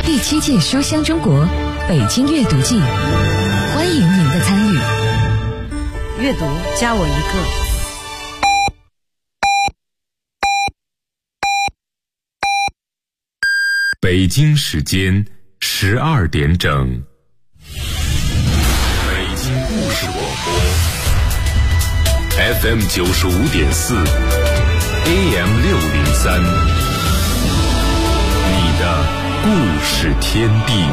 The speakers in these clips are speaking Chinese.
第7届书香中国北京阅读季，欢迎您的参与。 阅读加我一个。 北京时间12点整，北京故事广播 FM 95.4 AM 603，你的故事天地。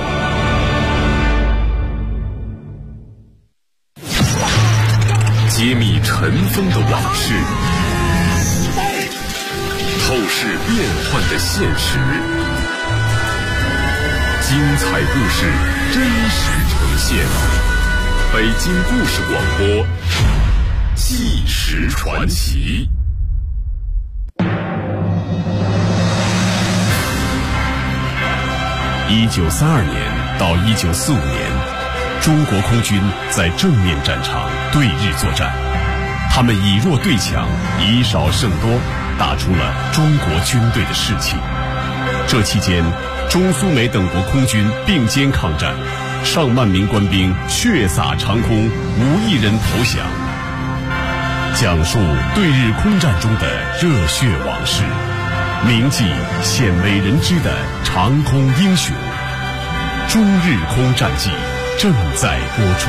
揭秘尘封的往事，透视变幻的现实，精彩故事真实呈现。北京故事广播，纪实传奇。1932年到1945年，中国空军在正面战场对日作战，他们以弱对强，以少胜多，打出了中国军队的士气。这期间，中苏美等国空军并肩抗战，上万名官兵血洒长空，无一人投降。讲述对日空战中的热血往事，铭记鲜为人知的长空英雄。中日空战记正在播出。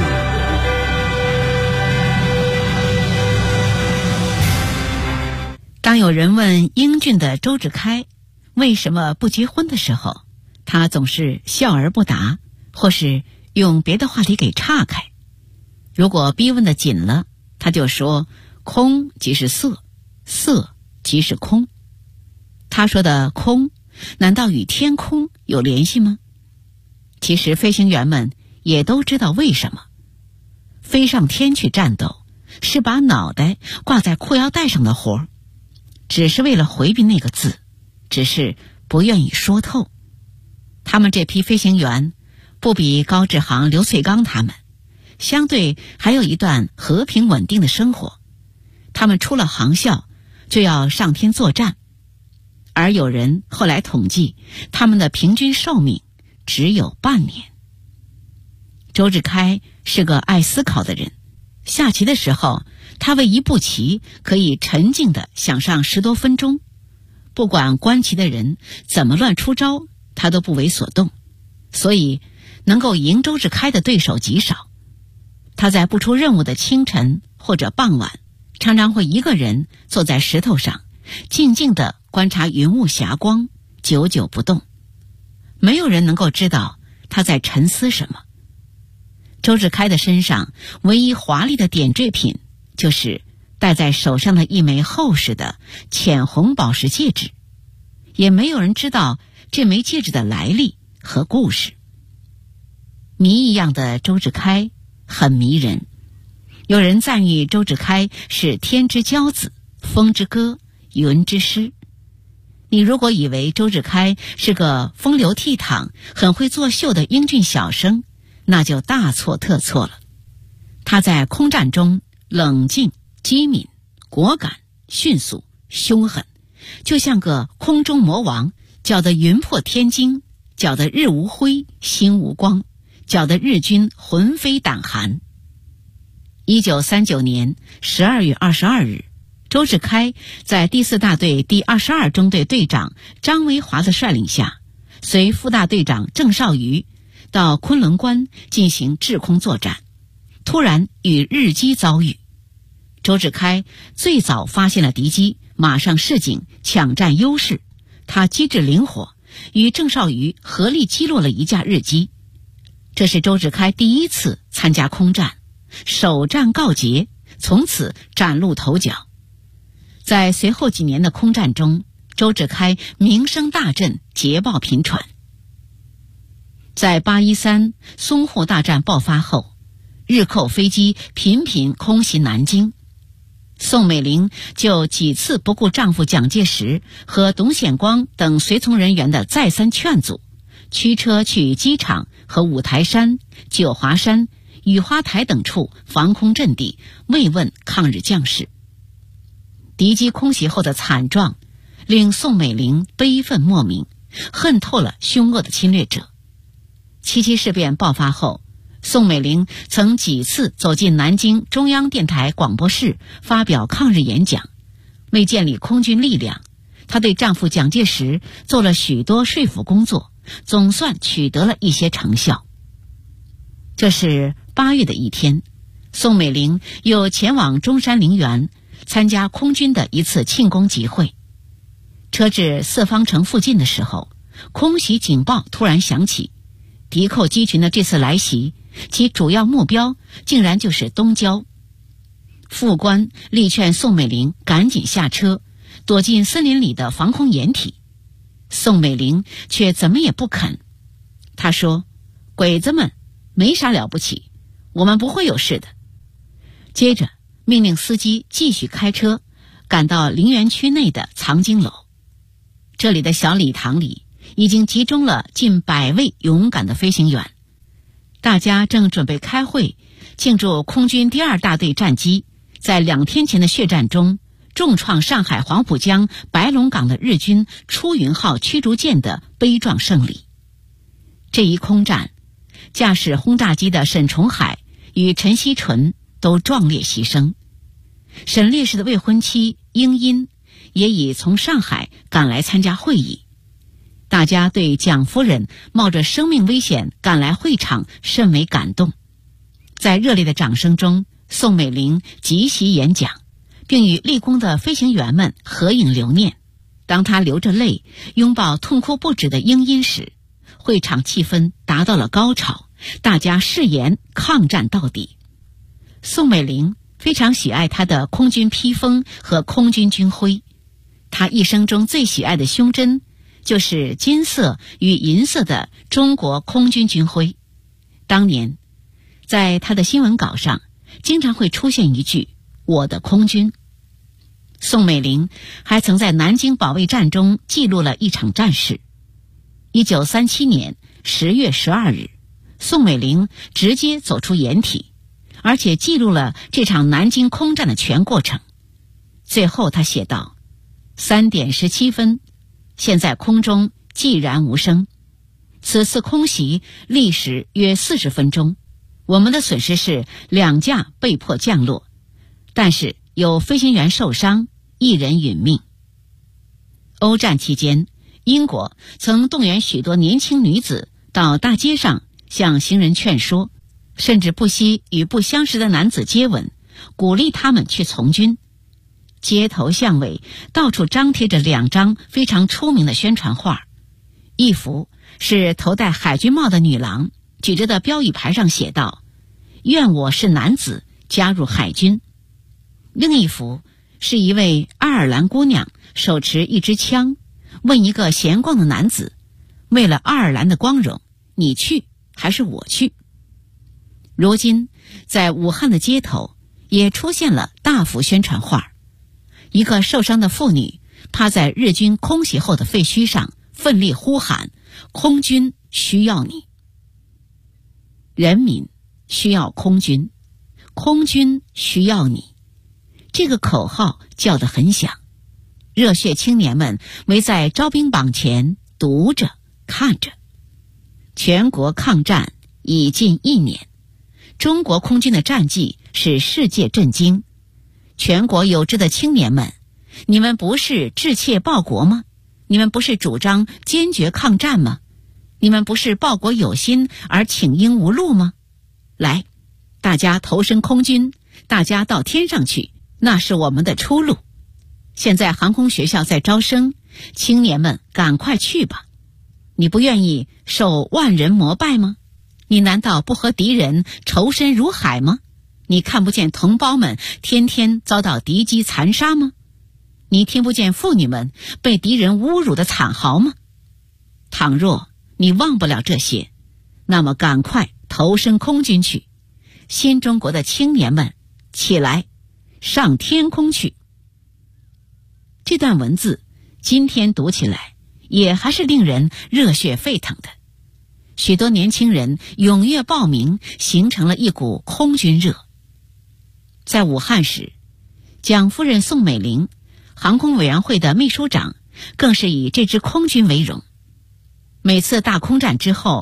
当有人问英俊的周志开为什么不结婚的时候，他总是笑而不答，或是用别的话题给岔开。如果逼问的紧了，他就说空即是色，色即是空。他说的空，难道与天空有联系吗？其实飞行员们也都知道为什么。飞上天去战斗，是把脑袋挂在裤腰带上的活儿，只是为了回避那个字，只是不愿意说透。他们这批飞行员不比高志航、刘翠刚他们，相对还有一段和平稳定的生活。他们出了航校就要上天作战，而有人后来统计，他们的平均寿命只有半年。周志开是个爱思考的人，下棋的时候，他为一步棋可以沉静地想上10多分钟，不管观棋的人怎么乱出招，他都不为所动，所以能够赢周志开的对手极少。他在不出任务的清晨或者傍晚，常常会一个人坐在石头上，静静地观察云雾霞光，久久不动。没有人能够知道他在沉思什么。周志开的身上唯一华丽的点缀品，就是戴在手上的一枚厚实的浅红宝石戒指，也没有人知道这枚戒指的来历和故事。谜一样的周志开很迷人，有人赞誉周志开是天之骄子，风之歌，云之诗。你如果以为周志开是个风流倜傥、很会作秀的英俊小生，那就大错特错了。他在空战中冷静、机敏、果敢、迅速、凶狠，就像个空中魔王，搅得云破天惊，搅得日无辉，心无光，搅得日军魂飞胆寒。1939年12月22日，周志开在第4大队第22中队队长张维华的率领下，随副大队长郑少瑜到昆仑关进行制空作战，突然与日机遭遇。周志开最早发现了敌机，马上示警抢占优势，他机智灵活，与郑少瑜合力击落了一架日机。这是周志开第一次参加空战，首战告捷，从此崭露头角。在随后几年的空战中，周志开名声大振，捷报频传。在813淞沪大战爆发后，日寇飞机频频空袭南京，宋美龄就几次不顾丈夫蒋介石和董显光等随从人员的再三劝阻，驱车去机场和五台山、九华山、雨花台等处防空阵地慰问抗日将士。敌机空袭后的惨状令宋美龄悲愤莫名，恨透了凶恶的侵略者， 7.7事变爆发后，宋美龄曾几次走进南京中央电台广播室发表抗日演讲。为建立空军力量，她对丈夫蒋介石做了许多说服工作，总算取得了一些成效。这是8月的一天，宋美龄又前往中山陵园参加空军的一次庆功集会。车至四方城附近的时候，空袭警报突然响起，敌寇机群的这次来袭，其主要目标竟然就是东郊。副官力劝宋美龄赶紧下车，躲进森林里的防空掩体。宋美龄却怎么也不肯。她说：“鬼子们没啥了不起，我们不会有事的。”接着命令司机继续开车，赶到陵园区内的藏经楼。这里的小礼堂里已经集中了近100位勇敢的飞行员，大家正准备开会庆祝空军第2大队战机在2天前的血战中重创上海黄浦江白龙港的日军出云号驱逐舰的悲壮胜利。这一空战，驾驶轰炸机的沈崇海与陈锡纯都壮烈牺牲。沈烈士的未婚妻英英也已从上海赶来参加会议。大家对蒋夫人冒着生命危险赶来会场甚为感动。在热烈的掌声中，宋美龄即席演讲，并与立功的飞行员们合影留念。当她流着泪拥抱痛哭不止的英英时，会场气氛达到了高潮，大家誓言抗战到底。宋美龄非常喜爱她的空军披风和空军军徽，她一生中最喜爱的胸针就是金色与银色的中国空军军徽。当年在她的新闻稿上经常会出现一句“我的空军”。宋美龄还曾在南京保卫战中记录了一场战事。1937年10月12日，宋美龄直接走出掩体，而且记录了这场南京空战的全过程。最后他写道：3点17分，现在空中寂然无声。此次空袭历时约40分钟，我们的损失是2架被迫降落，但是有飞行员受伤，1人殒命。欧战期间，英国曾动员许多年轻女子到大街上向行人劝说，甚至不惜与不相识的男子接吻，鼓励他们去从军。街头巷尾到处张贴着2张非常出名的宣传画，一幅是头戴海军帽的女郎举着的标语牌上写道：“愿我是男子，加入海军。”另一幅是一位爱尔兰姑娘手持一支枪，问一个闲逛的男子：“为了爱尔兰的光荣，你去还是我去？”如今在武汉的街头也出现了大幅宣传画，一个受伤的妇女趴在日军空袭后的废墟上，奋力呼喊：“空军需要你！”人民需要空军，空军需要你。这个口号叫得很响，热血青年们围在招兵榜前读着看着。全国抗战已近1年，中国空军的战绩使世界震惊。全国有志的青年们，你们不是志切报国吗？你们不是主张坚决抗战吗？你们不是报国有心而请缨无路吗？来，大家投身空军，大家到天上去，那是我们的出路。现在航空学校在招生，青年们赶快去吧。你不愿意受万人膜拜吗？你难道不和敌人仇深如海吗？你看不见同胞们天天遭到敌机残杀吗？你听不见妇女们被敌人侮辱的惨嚎吗？倘若你忘不了这些，那么赶快投身空军去。新中国的青年们，起来，上天空去。这段文字今天读起来也还是令人热血沸腾的。许多年轻人踊跃报名，形成了一股空军热。在武汉时，蒋夫人宋美龄，航空委员会的秘书长，更是以这支空军为荣。每次大空战之后，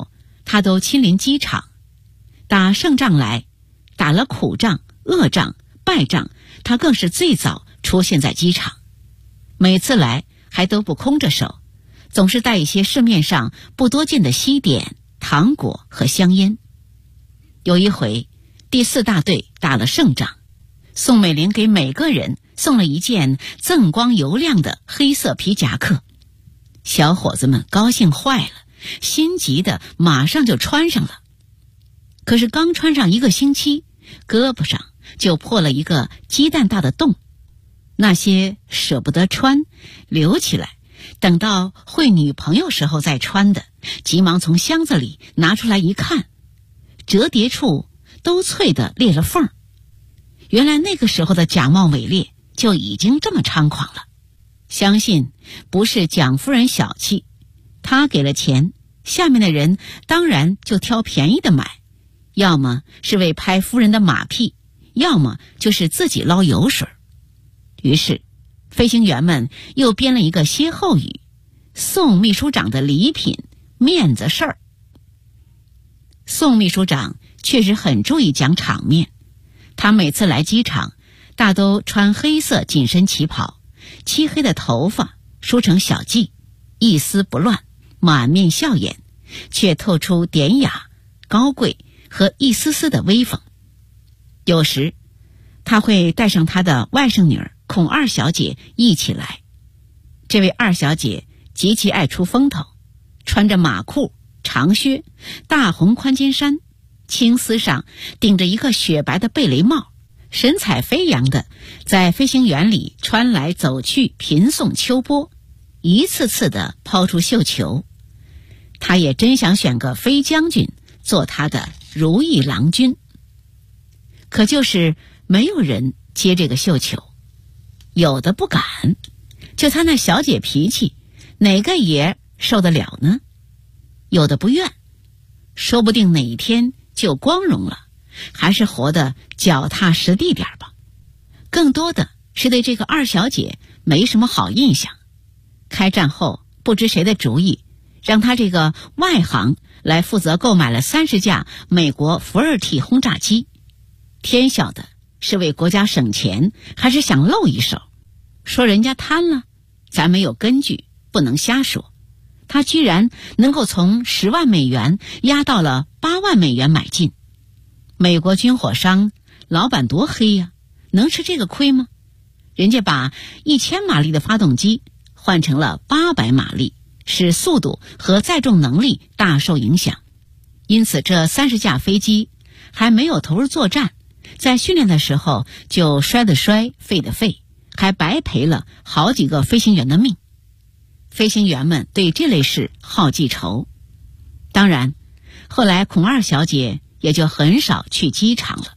他都亲临机场。打胜仗来，打了苦仗、恶仗、败仗，他更是最早出现在机场。每次来还都不空着手，总是带一些市面上不多见的西点、糖果和香烟。有一回，第4大队打了胜仗，宋美龄给每个人送了一件锃光油亮的黑色皮夹克。小伙子们高兴坏了，心急的马上就穿上了。可是刚穿上1个星期，胳膊上就破了一个鸡蛋大的洞。那些舍不得穿留起来，等到会女朋友时候再穿的，急忙从箱子里拿出来一看，折叠处都脆的裂了缝。原来那个时候的假冒伪劣就已经这么猖狂了。相信不是蒋夫人小气，她给了钱，下面的人当然就挑便宜的买，要么是为拍夫人的马屁，要么就是自己捞油水。于是飞行员们又编了一个歇后语：宋秘书长的礼品面子事儿。宋秘书长确实很注意讲场面，他每次来机场大都穿黑色紧身旗袍，漆黑的头发梳成小髻，一丝不乱，满面笑颜，却透出典雅、高贵和一丝丝的威风。有时他会带上他的外甥女儿孔二小姐一起来。这位二小姐极其爱出风头，穿着马裤、长靴、大红宽肩衫，青丝上顶着一个雪白的贝雷帽，神采飞扬的在飞行员里穿来走去，频送秋波，一次次的抛出绣球。他也真想选个飞将军做他的如意郎君，可就是没有人接这个绣球，有的不敢，就他那小姐脾气，哪个爷受得了呢？有的不愿，说不定哪一天就光荣了，还是活得脚踏实地点吧。更多的是对这个二小姐没什么好印象。开战后不知谁的主意，让他这个外行来负责购买了30架美国福尔体轰炸机。天晓得是为国家省钱，还是想露一手。说人家贪了，咱没有根据，不能瞎说。他居然能够从10万美元压到了8万美元买进。美国军火商老板多黑呀，能吃这个亏吗？人家把1000马力的发动机换成了800马力，使速度和载重能力大受影响。因此这30架飞机还没有投入作战，在训练的时候就摔的摔，废的废，还白赔了好几个飞行员的命。飞行员们对这类事好记仇。当然后来孔二小姐也就很少去机场了。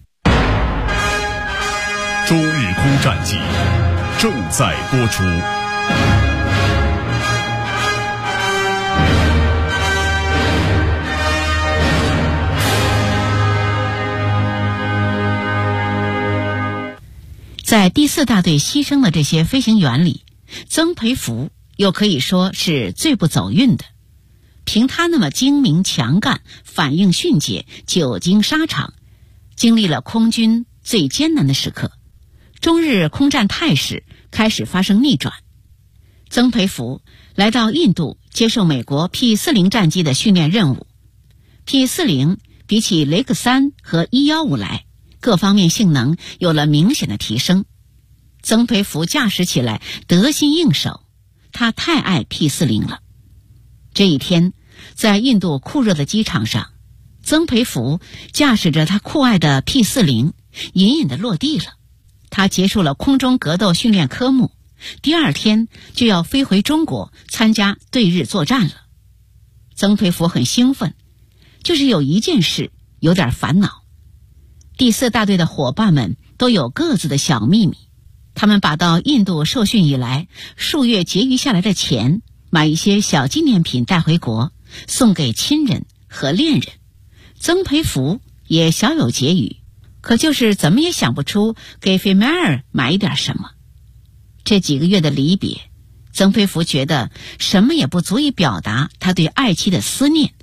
周日空战记正在播出。 在第4大队牺牲的这些飞行员里，曾培福又可以说是最不走运的。凭他那么精明强干，反应迅捷，久经沙场，经历了空军最艰难的时刻，中日空战态势开始发生逆转。曾培福来到印度接受美国 P-40 战机的训练任务。P-40 比起雷克3和115来，各方面性能有了明显的提升。曾培福驾驶起来得心应手，他太爱 P-40 了。这一天，在印度酷热的机场上，曾培福驾驶着他酷爱的 P-40 隐隐地落地了。他结束了空中格斗训练科目，第2天就要飞回中国参加对日作战了。曾培福很兴奋，就是有一件事有点烦恼。第4大队的伙伴们都有各自的小秘密，他们把到印度受训以来数月结余下来的钱买一些小纪念品带回国，送给亲人和恋人。曾培福也小有结余，可就是怎么也想不出给菲梅尔买一点什么。这几个月的离别，曾培福觉得什么也不足以表达他对爱妻的思念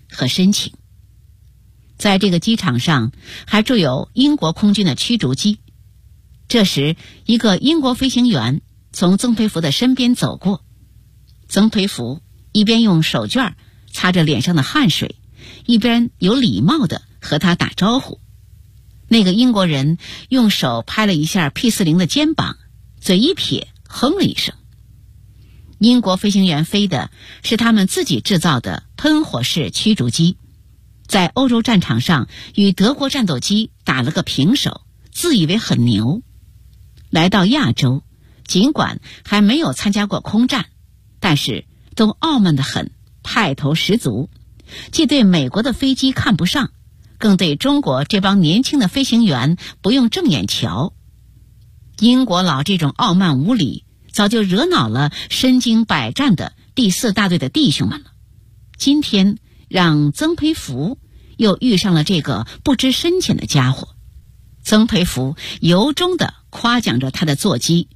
和深情。在这个机场上还驻有英国空军的驱逐机。这时，一个英国飞行员从曾培福的身边走过，曾培福一边用手绢擦着脸上的汗水，一边有礼貌地和他打招呼。那个英国人用手拍了一下 P-40的肩膀，嘴一撇，哼了一声。英国飞行员飞的是他们自己制造的喷火式驱逐机，在欧洲战场上与德国战斗机打了个平手，自以为很牛。来到亚洲，尽管还没有参加过空战，但是都傲慢得很，派头十足，既对美国的飞机看不上，更对中国这帮年轻的飞行员不用正眼瞧。英国佬这种傲慢无礼，早就惹恼了身经百战的第4大队的弟兄们了。今天让曾培福又遇上了这个不知深浅的家伙。曾培福由衷地夸奖着他的座机，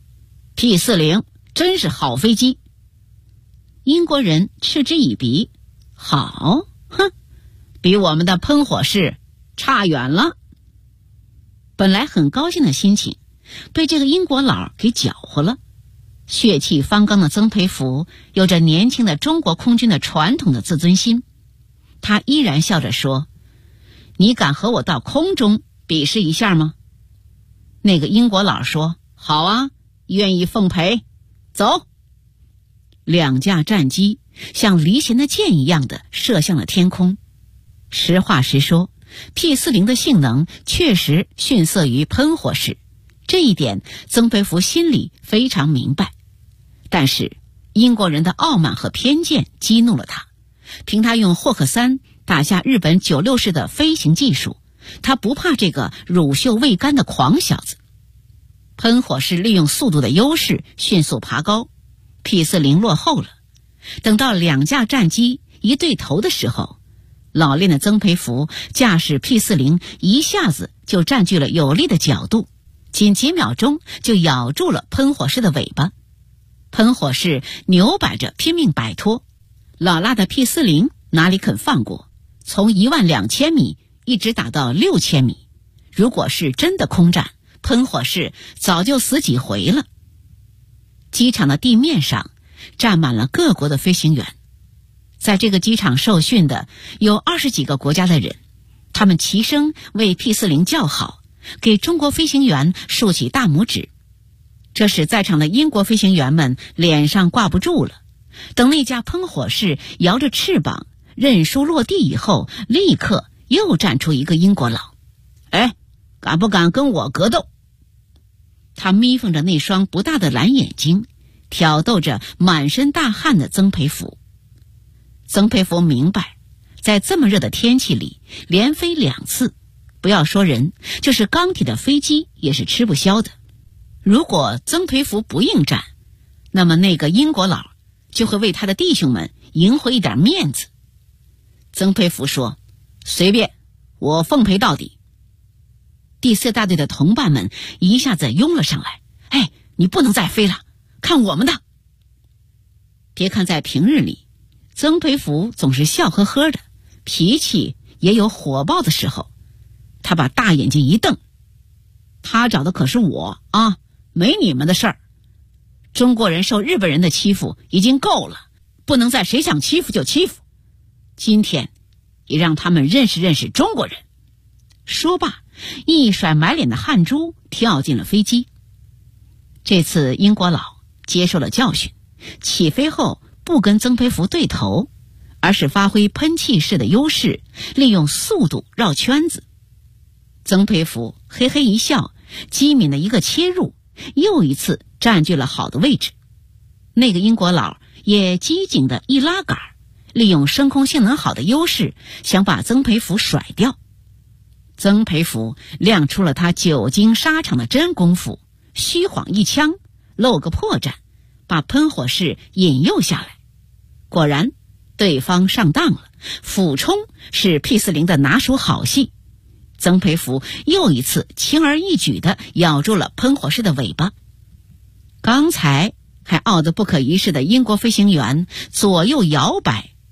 P-40 真是好飞机。英国人嗤之以鼻，好，哼，比我们的喷火式差远了。本来很高兴的心情被这个英国佬给搅和了。血气方刚的曾培福有着年轻的中国空军的传统的自尊心，他依然笑着说，你敢和我到空中比试一下吗？那个英国佬说，好啊，愿意奉陪，走。2架战机像离弦的箭一样的射向了天空。实话实说， P-40的性能确实逊色于喷火式，这一点曾培福心里非常明白。但是英国人的傲慢和偏见激怒了他，凭他用霍克3打下日本96式的飞行技术，他不怕这个乳臭未干的狂小子。喷火式利用速度的优势迅速爬高， P-40落后了。等到2架战机一对头的时候，老练的曾培福驾驶 P-40一下子就占据了有利的角度，仅几秒钟就咬住了喷火式的尾巴。喷火式扭摆着拼命摆脱，老辣的 P-40哪里肯放过，从12000米一直打到6000米。如果是真的空战，喷火式早就死几回了。机场的地面上站满了各国的飞行员，在这个机场受训的有20几个国家的人，他们齐声为 P-40叫好，给中国飞行员竖起大拇指。这使在场的英国飞行员们脸上挂不住了。等那架喷火式摇着翅膀认输落地以后，立刻又站出一个英国佬，哎，敢不敢跟我格斗？他眯缝着那双不大的蓝眼睛，挑逗着满身大汗的曾培福。曾培福明白，在这么热的天气里连飞2次，不要说人，就是钢铁的飞机也是吃不消的。如果曾培福不应战，那么那个英国佬就会为他的弟兄们赢回一点面子。曾培福说，随便，我奉陪到底。第4大队的同伴们一下子拥了上来，哎，你不能再飞了，看我们的。别看在平日里曾培福总是笑呵呵的，脾气也有火爆的时候。他把大眼睛一瞪，他找的可是我啊，没你们的事儿。中国人受日本人的欺负已经够了，不能再谁想欺负就欺负。今天也让他们认识认识中国人。说罢，一甩满脸的汗珠，跳进了飞机。这次英国佬接受了教训，起飞后不跟曾培福对头，而是发挥喷气式的优势，利用速度绕圈子。曾培福嘿嘿一笑，机敏的一个切入，又一次占据了好的位置。那个英国佬也机警的一拉杆，利用升空性能好的优势，想把曾培福甩掉。曾培福亮出了他久经沙场的真功夫，虚晃一枪，露个破绽，把喷火式引诱下来。果然对方上当了，俯冲是 P-40的拿手好戏。曾培福又一次轻而易举地咬住了喷火式的尾巴。刚才还傲得不可一世的英国飞行员左右摇摆，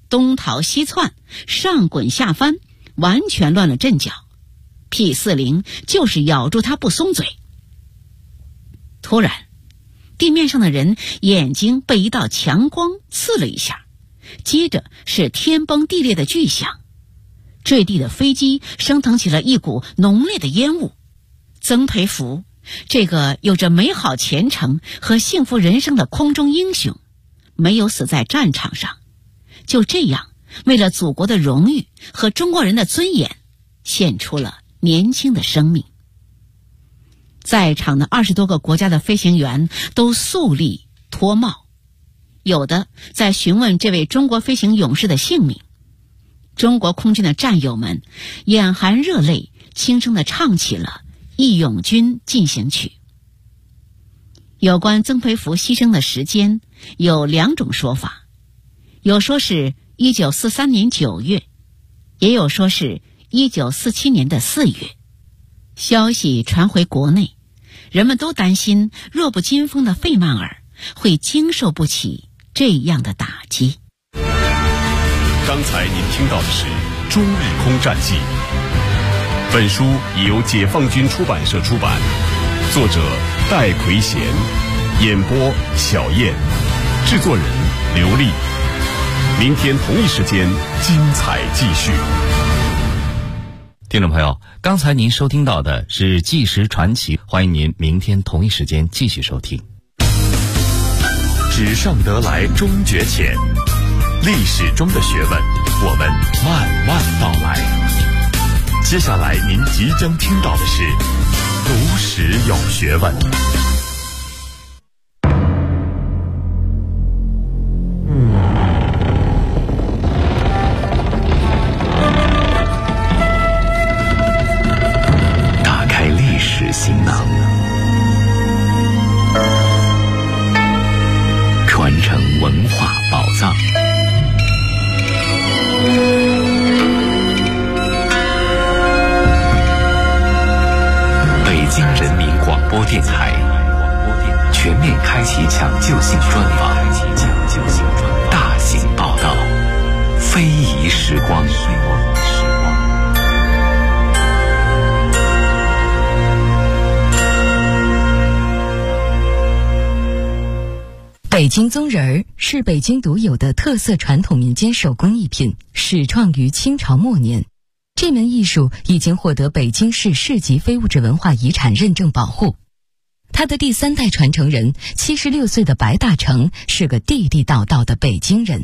东逃西窜，上滚下翻，完全乱了阵脚。P40就是咬住他不松嘴。突然，地面上的人眼睛被一道强光刺了一下，接着是天崩地裂的巨响，坠地的飞机升腾起了一股浓烈的烟雾。曾培福，这个有着美好前程和幸福人生的空中英雄，没有死在战场上，就这样为了祖国的荣誉和中国人的尊严，献出了年轻的生命。在场的20多个国家的飞行员都肃立脱帽，有的在询问这位中国飞行勇士的姓名。中国空军的战友们眼含热泪，轻声地唱起了《义勇军进行曲》。有关曾培福牺牲的时间有2种说法，有说是1943年9月，也有说是1947年的4月。消息传回国内，人们都担心弱不禁风的费曼尔会经受不起这样的打击。 刚才您听到的是《中日空战记》，本书已由解放军出版社出版，作者戴奎贤，演播小燕，制作人刘丽。明天同一时间精彩继续。 听众朋友，刚才您收听到的是纪实传奇，欢迎您明天同一时间继续收听。 纸上得来终觉浅，历史中的学问，我们慢慢道来。接下来您即将听到的是读史有学问。打开历史行囊，传承文化宝藏。北京人民广播电台全面开启抢救性专访，大型报道，非遗时光。 北京宗人儿是北京独有的特色传统民间手工艺品，始创于清朝末年。这门艺术已经获得北京市市级非物质文化遗产认证保护。他的第3代传承人76岁的白大成是个地地道道的北京人。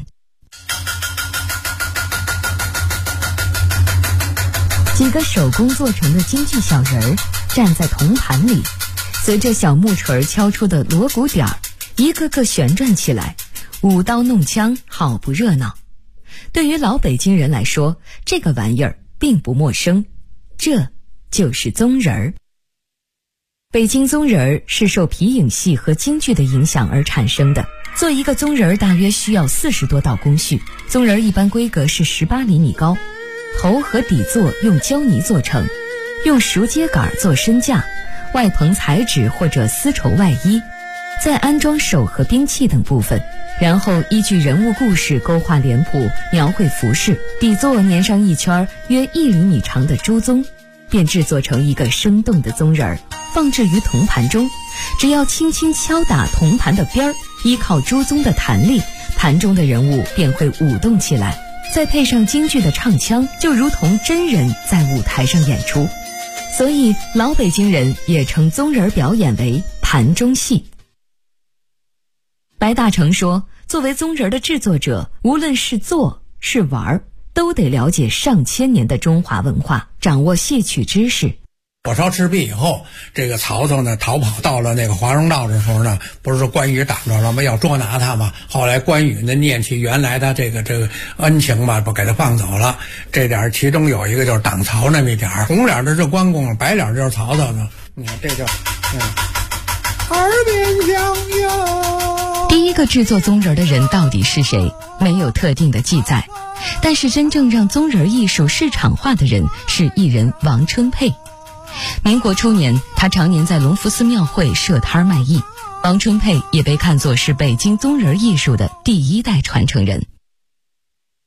几个手工做成的京剧小人儿站在铜盘里，随着小木锤敲出的锣鼓点儿，一个个旋转起来，舞刀弄枪，好不热闹。对于老北京人来说，这个玩意儿并不陌生，这就是宗人儿。北京宗人儿是受皮影戏和京剧的影响而产生的。做一个宗人儿大约需要40多道工序，宗人儿一般规格是18厘米高，头和底座用胶泥做成，用熟秸秆做身架，外棚彩纸或者丝绸外衣，再安装手和兵器等部分，然后依据人物故事勾画脸谱，描绘服饰，底座粘上一圈约1厘米长的猪鬃，便制作成一个生动的宗人儿，放置于铜盘中。只要轻轻敲打铜盘的边儿，依靠猪鬃的弹力，盘中的人物便会舞动起来，再配上京剧的唱腔，就如同真人在舞台上演出。所以老北京人也称宗人表演为盘中戏。白大成说，作为宗人的制作者，无论是做是玩，都得了解上千年的中华文化，掌握戏曲知识。 火烧赤壁以后，这个曹操呢逃跑到了那个华容道的时候呢，不是说关羽挡着了吗？要捉拿他嘛。后来关羽呢念起原来他这个恩情吧，不给他放走了。这点其中有一个就是挡曹那么一点，红脸的是关公，白脸就是曹操呢。你看这就耳边响哟。 第一个制作宗人的人到底是谁？没有特定的记载，但是真正让宗人艺术市场化的人是艺人王春佩。民国初年，他常年在隆福寺庙会设摊卖艺。王春佩也被看作是北京宗人艺术的第1代传承人。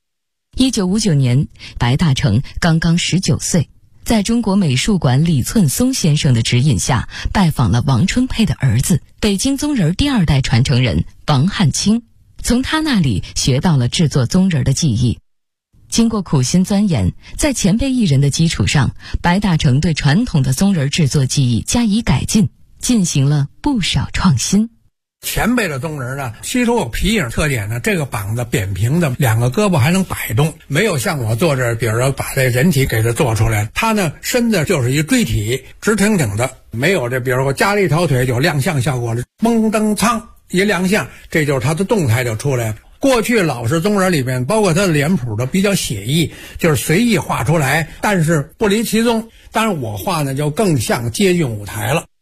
1959年，白大成刚刚19岁，在中国美术馆李寸松先生的指引下，拜访了王春佩的儿子，北京宗人第2代传承人王汉卿，从他那里学到了制作宗人的技艺。经过苦心钻研，在前辈艺人的基础上，白大成对传统的宗人制作技艺加以改进，进行了不少创新。 前辈的宗人呢，吸收皮影特点呢，这个膀子扁平的，2个胳膊还能摆动，没有像我做这，比如说把这人体给它做出来，它呢身子就是一锥体，直挺挺的，没有这比如说加了一条腿有亮相效果了，蒙登苍一亮相，这就是它的动态就出来了。过去老式宗人里面，包括他的脸谱都比较写意，就是随意画出来，但是不离其宗。当然我画呢就更像接近舞台了。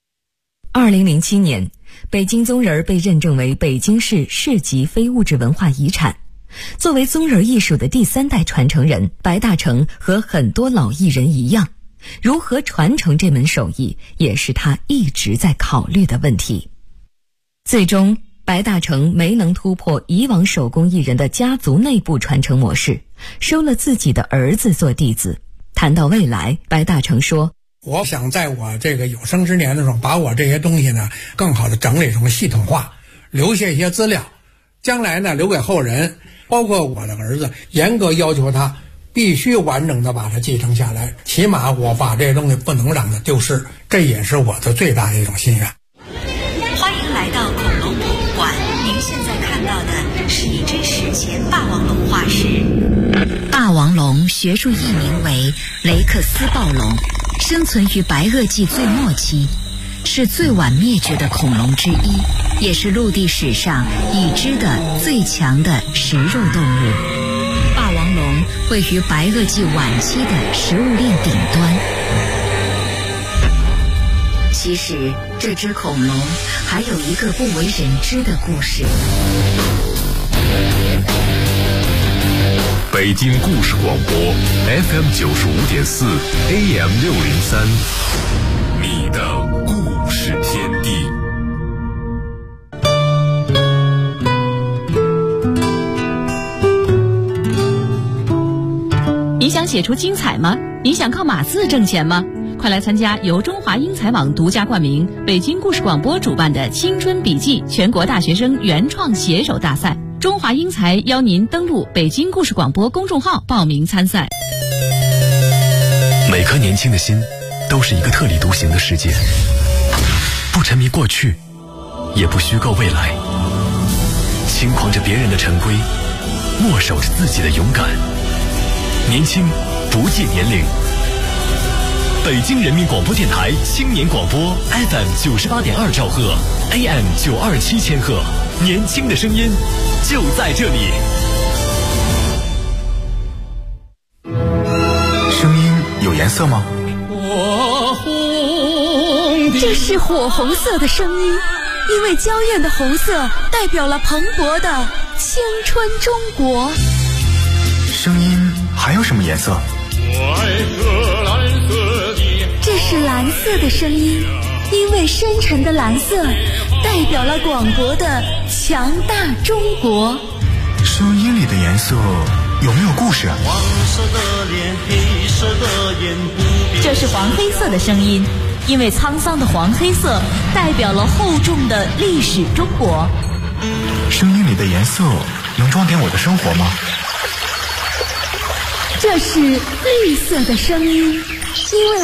2007年，北京宗人被认证为北京市市级非物质文化遗产。作为宗人艺术的第3代传承人，白大成和很多老艺人一样，如何传承这门手艺，也是他一直在考虑的问题。最终，白大成没能突破以往手工艺人的家族内部传承模式，收了自己的儿子做弟子。谈到未来，白大成说， 我想在我这个有生之年的时候，把我这些东西呢更好的整理成系统化，留下一些资料，将来呢留给后人，包括我的儿子，严格要求他必须完整的把它继承下来，起码我把这些东西不能让它丢失，这也是我的最大的一种心愿。 欢迎来到恐龙博物馆，您现在看到的是一只史前霸王龙化石。霸王龙学术译名为雷克斯暴龙，生存于白垩纪最末期，是最晚灭绝的恐龙之一，也是陆地史上已知的最强的食肉动物。霸王龙位于白垩纪晚期的食物链顶端。其实这只恐龙还有一个不为人知的故事。 北京故事广播 FM 95.4 AM 603，你的故事天地。 你想写出精彩吗？你想靠码字挣钱吗？快来参加由中华英才网独家冠名、北京故事广播主办的青春笔记全国大学生原创写手大赛。中华英才邀您登录北京故事广播公众号报名参赛。 每颗年轻的心都是一个特立独行的世界，不沉迷过去，也不虚构未来，轻狂着别人的陈规，默守着自己的勇敢。年轻不计年龄。北京人民广播电台青年广播 FM 98.2兆赫 AM 927千赫，年轻的声音就在这里。 声音有颜色吗？ 这是火红色的声音，因为娇艳的红色代表了蓬勃的青春中国。 声音还有什么颜色？ 这是蓝色的声音，因为深沉的蓝色代表了广博的强大中国。 声音里的颜色有没有故事啊？ 这是黄黑色的声音，因为沧桑的黄黑色代表了厚重的历史中国。 声音里的颜色能装点我的生活吗？ 这是绿色的声音，因为